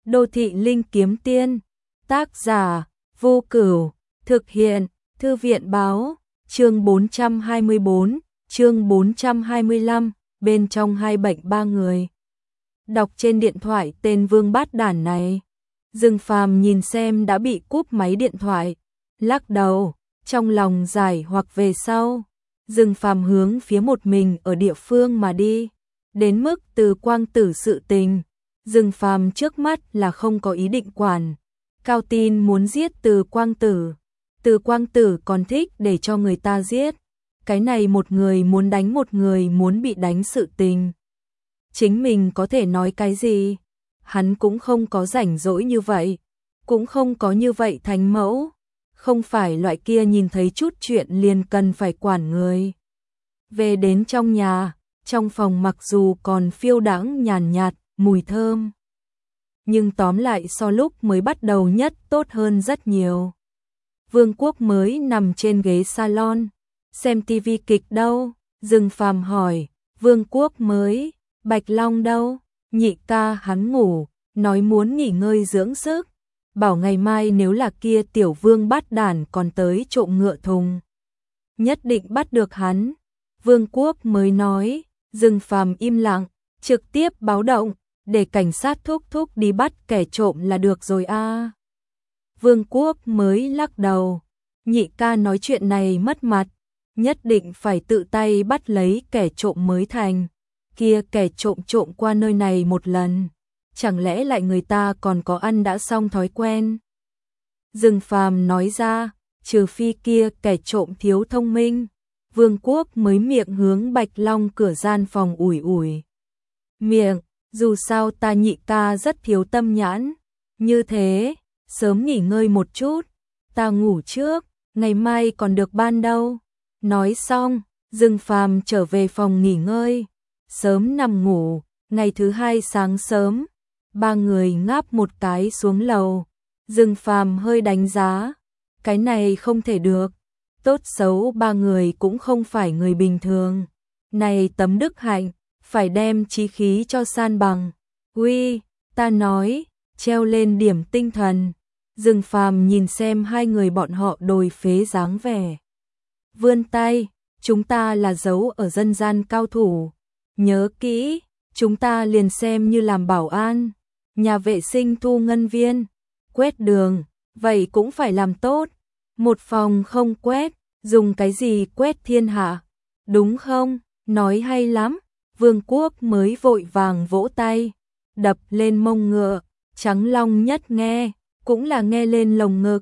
Đô thị linh kiếm tiên. Tác giả Vô Cửu. Thực hiện Thư viện báo. Chương 424, chương 425, bên trong hai bệnh ba người. Đọc trên điện thoại tên vương bát đản này. Dương Phàm nhìn xem đã bị cúp máy điện thoại, lắc đầu, trong lòng giải hoặc về sau. Dương Phàm hướng phía một mình ở địa phương mà đi. Đến mức Từ Quang Tử sự tình, Dương Phàm trước mắt là không có ý định quản. Cao Tin muốn giết Từ Quang Tử. Từ Quang Tử còn thích để cho người ta giết. Cái này một người muốn đánh một người muốn bị đánh sự tình. Chính mình có thể nói cái gì? Hắn cũng không có rảnh rỗi như vậy. Cũng không có như vậy thánh mẫu. Không phải loại kia nhìn thấy chút chuyện liền cần phải quản người. Về đến trong nhà, trong phòng mặc dù còn phiêu đãng nhàn nhạt, mùi thơm. Nhưng tóm lại so lúc mới bắt đầu nhất tốt hơn rất nhiều. Vương Quốc mới nằm trên ghế salon, xem tivi kịch đâu? Dương Phàm hỏi. Vương Quốc mới, Bạch Long đâu? Nhị ca hắn ngủ, nói muốn nghỉ ngơi dưỡng sức. Bảo ngày mai nếu là kia tiểu vương bát đản còn tới trộm ngựa thùng, nhất định bắt được hắn. Vương Quốc mới nói. Dương Phàm im lặng, trực tiếp báo động, để cảnh sát thúc thúc đi bắt kẻ trộm là được rồi a. Vương Quốc mới lắc đầu. Nhị ca nói chuyện này mất mặt, nhất định phải tự tay bắt lấy kẻ trộm mới thành. Kia kẻ trộm trộm qua nơi này một lần, chẳng lẽ lại người ta còn có ăn đã xong thói quen? Dương Phàm nói ra, trừ phi kia kẻ trộm thiếu thông minh. Vương Quốc mới miệng hướng Bạch Long cửa gian phòng ủi ủi miệng, dù sao ta nhị ca rất thiếu tâm nhãn. Như thế, sớm nghỉ ngơi một chút, ta ngủ trước, ngày mai còn được ban đâu. Nói xong, Dương Phàm trở về phòng nghỉ ngơi, sớm nằm ngủ. Ngày thứ hai sáng sớm, ba người ngáp một cái xuống lầu. Dương Phàm hơi đánh giá, cái này không thể được. Tốt xấu ba người cũng không phải người bình thường. Này tấm đức hạnh, phải đem chí khí cho san bằng. Uy, ta nói, treo lên điểm tinh thần. Dương Phàm nhìn xem hai người bọn họ đồi phế dáng vẻ. Vươn tay, chúng ta là dấu ở dân gian cao thủ. Nhớ kỹ, chúng ta liền xem như làm bảo an, nhà vệ sinh thu ngân viên, quét đường, vậy cũng phải làm tốt. Một phòng không quét, dùng cái gì quét thiên hạ, đúng không? Nói hay lắm. Vương Quốc mới vội vàng vỗ tay, đập lên mông ngựa. Trắng Long nhất nghe, cũng là nghe lên lồng ngực.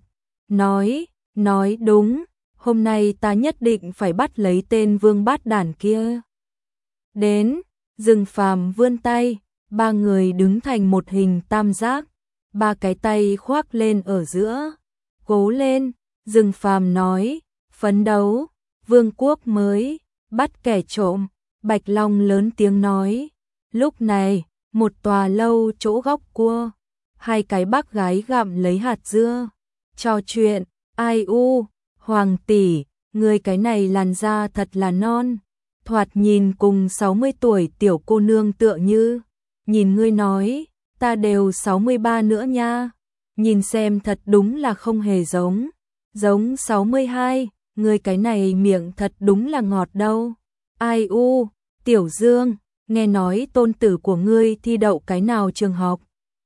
Nói đúng, hôm nay ta nhất định phải bắt lấy tên vương bát đản kia. Đến, Dương Phàm vươn tay, ba người đứng thành một hình tam giác, ba cái tay khoác lên ở giữa. Cố lên, Dương Phàm nói, phấn đấu. Vương Quốc mới, bắt kẻ trộm. Bạch Long lớn tiếng nói. Lúc này, một tòa lâu chỗ góc cua, hai cái bác gái gặm lấy hạt dưa, trò chuyện. Ai u, Hoàng tỷ, người cái này làn da thật là non, thoạt nhìn cùng 60 tuổi tiểu cô nương tựa như. Nhìn ngươi nói, ta đều 63 nữa nha. Nhìn xem thật đúng là không hề giống 62, người cái này miệng thật đúng là ngọt đâu. Ai u, Tiểu Dương, nghe nói tôn tử của ngươi thi đậu cái nào trường học?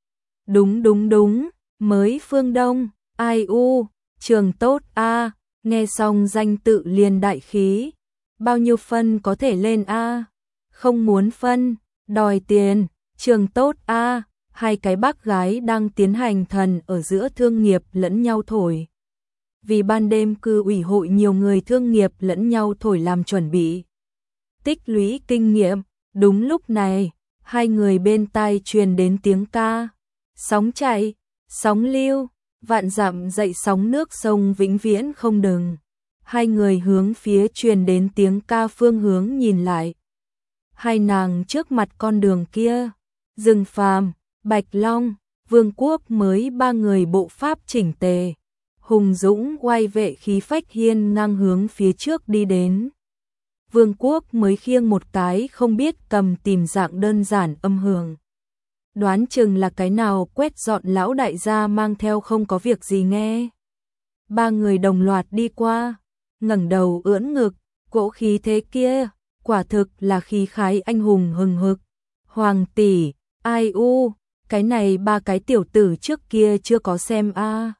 Đúng, mới Phương Đông. Ai u, trường tốt a. Nghe xong danh tự liền đại khí. Bao nhiêu phân có thể lên a? Không muốn phân, đòi tiền. Trường tốt a. Hai cái bác gái đang tiến hành thần ở giữa thương nghiệp lẫn nhau thổi. Vì ban đêm cư ủy hội nhiều người thương nghiệp lẫn nhau thổi làm chuẩn bị, tích lũy kinh nghiệm. Đúng lúc này, hai người bên tai truyền đến tiếng ca. Sóng chạy, sóng lưu, vạn dặm dậy sóng nước sông vĩnh viễn không ngừng. Hai người hướng phía truyền đến tiếng ca phương hướng nhìn lại. Hai nàng trước mặt con đường kia, Dương Phàm, Bạch Long, Vương Quốc mới ba người bộ pháp chỉnh tề, hùng dũng oai vệ khí phách hiên ngang hướng phía trước đi đến. Vương Quốc mới khiêng một cái không biết cầm tìm dạng đơn giản âm hưởng. đoán chừng là cái nào quét dọn lão đại gia mang theo không có việc gì nghe. Ba người đồng loạt đi qua, ngẩng đầu ưỡn ngực, cỗ khí thế kia, quả thực là khí khái anh hùng hừng hực. Hoàng tỷ, ai u, cái này ba cái tiểu tử trước kia chưa có xem a.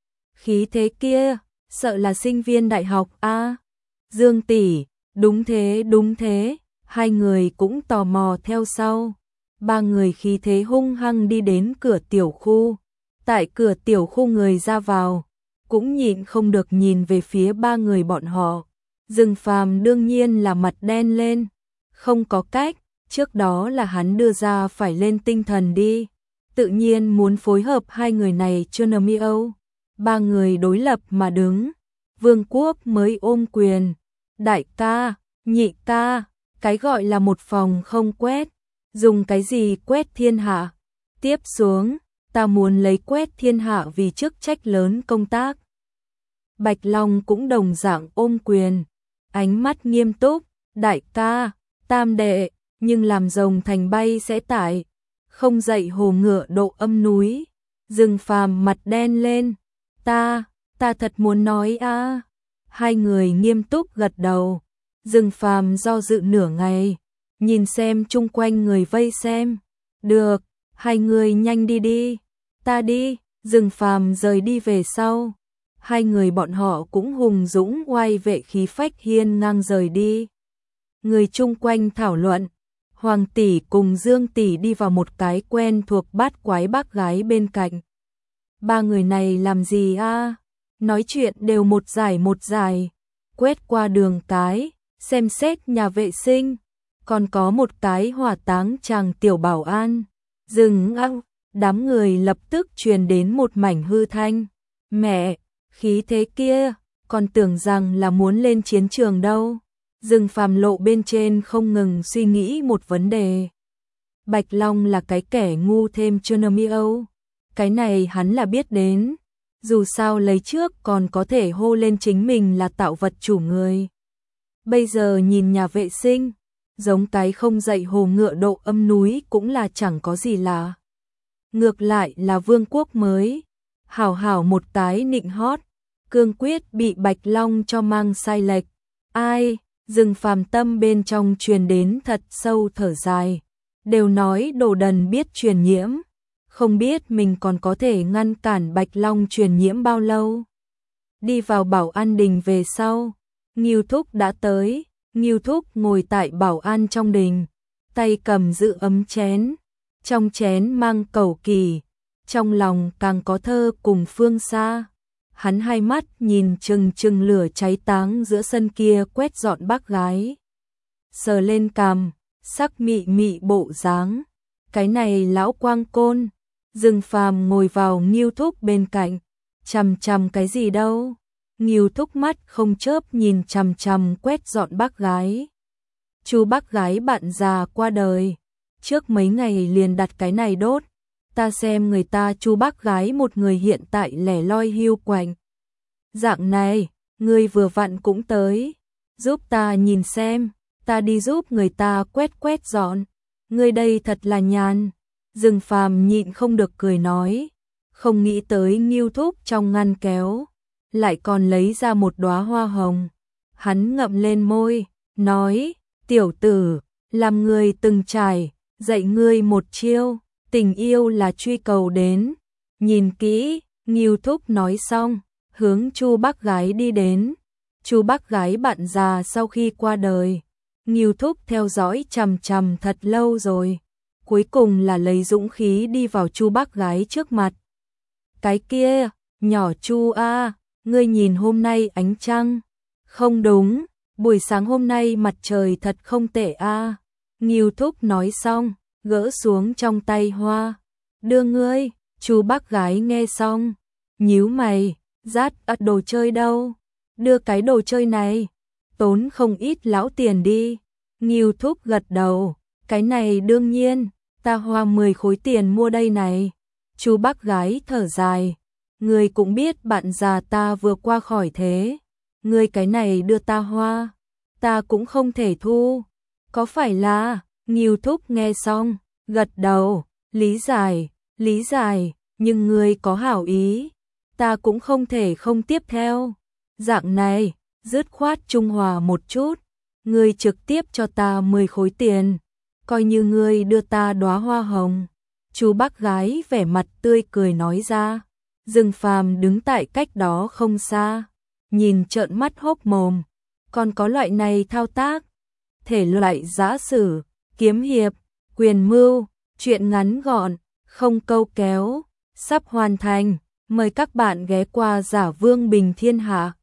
Khí thế kia, sợ là sinh viên đại học a. Dương tỷ, đúng thế, hai người cũng tò mò theo sau. Ba người khí thế hung hăng đi đến cửa tiểu khu. Tại cửa tiểu khu người ra vào, cũng nhịn không được nhìn về phía ba người bọn họ. Dương Phàm đương nhiên là mặt đen lên, không có cách, trước đó là hắn đưa ra phải lên tinh thần đi, tự nhiên muốn phối hợp hai người này cho Namiâu. Ba người đối lập mà đứng, Vương Quốc mới ôm quyền, đại ca, nhị ca, cái gọi là một phòng không quét, dùng cái gì quét thiên hạ, tiếp xuống, ta muốn lấy quét thiên hạ vì chức trách lớn công tác. Bạch Long cũng đồng dạng ôm quyền, ánh mắt nghiêm túc, đại ca, tam đệ, nhưng làm rồng thành bay sẽ tải, không dậy hồ ngựa độ âm núi. Dương Phàm mặt đen lên, ta thật muốn nói a. Hai người nghiêm túc gật đầu. Dương Phàm do dự nửa ngày, nhìn xem chung quanh người vây xem. Được, hai người nhanh đi đi, ta đi. Dương Phàm rời đi về sau. Hai người bọn họ cũng hùng dũng oai vệ khí phách hiên ngang rời đi. Người chung quanh thảo luận, Hoàng tỷ cùng Dương tỷ đi vào một cái quen thuộc bát quái bác gái bên cạnh. Ba người này làm gì a? Nói chuyện đều một giải, quét qua đường cái, xem xét nhà vệ sinh, còn có một cái hỏa táng chàng tiểu bảo an. Dừng ăng, đám người lập tức truyền đến một mảnh hư thanh. Mẹ, khí thế kia, còn tưởng rằng là muốn lên chiến trường đâu. Dương Phàm lộ bên trên không ngừng suy nghĩ một vấn đề. Bạch Long là cái kẻ ngu thêm cho Namiâu. Cái này hắn là biết đến. Dù sao lấy trước còn có thể hô lên chính mình là tạo vật chủ người. Bây giờ nhìn nhà vệ sinh, giống cái không dậy hồ ngựa độ âm núi cũng là chẳng có gì lạ. Ngược lại là Vương Quốc mới, hảo hảo một cái nịnh hót, cương quyết bị Bạch Long cho mang sai lệch. Ai, Dương Phàm tâm bên trong truyền đến thật sâu thở dài. Đều nói đồ đần biết truyền nhiễm, không biết mình còn có thể ngăn cản Bạch Long truyền nhiễm bao lâu. Đi vào Bảo An đình về sau, Ngưu Thúc đã tới. Ngưu Thúc ngồi tại Bảo An trong đình, tay cầm giữ ấm chén, trong chén mang cẩu kỳ, trong lòng càng có thơ cùng phương xa. Hắn hai mắt nhìn chừng chừng lửa cháy táng giữa sân kia quét dọn bác gái. Sờ lên cằm, sắc mị mị bộ dáng. Cái này lão quang côn. Dương Phàm ngồi vào Ngưu Thúc bên cạnh, chằm chằm cái gì đâu. Ngưu Thúc mắt không chớp nhìn chằm chằm quét dọn bác gái. Chú bác gái bạn già qua đời, trước mấy ngày liền đặt cái này đốt. Ta xem người ta chú bác gái một người hiện tại lẻ loi hiu quạnh. Dạng này, ngươi vừa vặn cũng tới, giúp ta nhìn xem, ta đi giúp người ta quét dọn. Ngươi đây thật là nhàn. Dương Phàm nhịn không được cười nói, không nghĩ tới Ngưu Thúc trong ngăn kéo lại còn lấy ra một đóa hoa hồng. Hắn ngậm lên môi, nói, tiểu tử, làm người từng trải, dạy ngươi một chiêu, tình yêu là truy cầu đến. Nhìn kỹ, Ngưu Thúc nói xong, hướng Chu bác gái đi đến. Chu bác gái bạn già sau khi qua đời, Ngưu Thúc theo dõi chằm chằm thật lâu rồi, cuối cùng là lấy dũng khí đi vào Chu bác gái trước mặt. Cái kia, nhỏ Chu a, ngươi nhìn hôm nay ánh trăng. Không đúng, buổi sáng hôm nay mặt trời thật không tệ a. Ngưu Thúc nói xong, gỡ xuống trong tay hoa, đưa ngươi. Chu bác gái nghe xong, nhíu mày, rát đồ chơi đâu? Đưa cái đồ chơi này, tốn không ít lão tiền đi. Ngưu Thúc gật đầu, cái này đương nhiên, ta hoa 10 khối tiền mua đây này. Chu bác gái thở dài, ngươi cũng biết bạn già ta vừa qua khỏi thế, ngươi cái này đưa ta hoa, ta cũng không thể thu. Có phải là? Ngưu Thúc nghe xong, gật đầu, lý giải, nhưng ngươi có hảo ý, ta cũng không thể không tiếp theo. Dạng này, dứt khoát trung hòa một chút, ngươi trực tiếp cho ta 10 khối tiền, coi như ngươi đưa ta đóa hoa hồng. Chú bác gái vẻ mặt tươi cười nói ra. Dương Phàm đứng tại cách đó không xa, nhìn trợn mắt hốc mồm, còn có loại này thao tác. Thể loại giã sử, kiếm hiệp, quyền mưu, truyện ngắn gọn, không câu kéo, sắp hoàn thành. Mời các bạn ghé qua Giả Vương Bình Thiên Hạ.